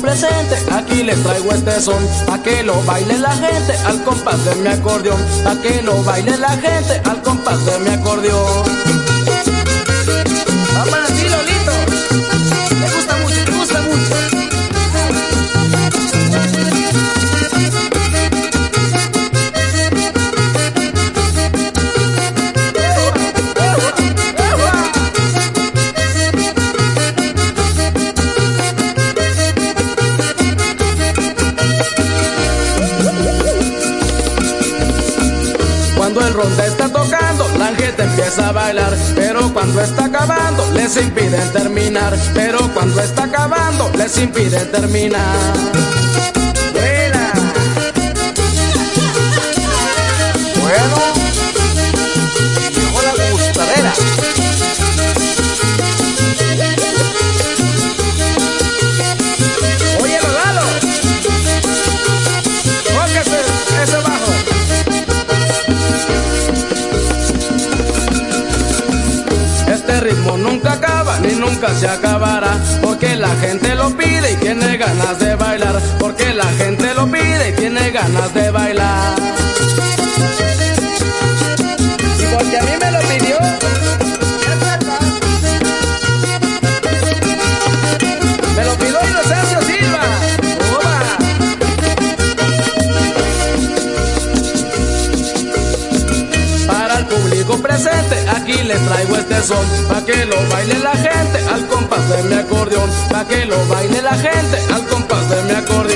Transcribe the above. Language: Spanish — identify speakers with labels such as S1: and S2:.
S1: presente, aquí les traigo este son, pa' que lo baile la gente al compás de mi acordeón, pa' que lo baile la gente al compás de mi acordeón.
S2: Va para ti, Lolito. Me gusta mucho, me gusta mucho.
S1: Cuando el ronda está tocando, la gente empieza a bailar, pero cuando está acabando, les impiden terminar, pero cuando está acabando, les impiden terminar.
S2: Buena.
S1: Bueno,
S2: Llegó la gustadera. Oye, Lalo.
S1: tóquese ese bajo. Este ritmo nunca acaba ni nunca se acabará, porque la gente lo pide y tiene ganas de bailar, porque la gente lo pide y tiene ganas de bailar.
S2: Y porque a mí me lo pidió. Me lo pidió Inocencio Silva. Oba.
S1: Para el público presente, aquí les traigo este son, pa' que lo baile la gente al compás de mi acordeón, pa' que lo baile la gente al compás de mi acordeón.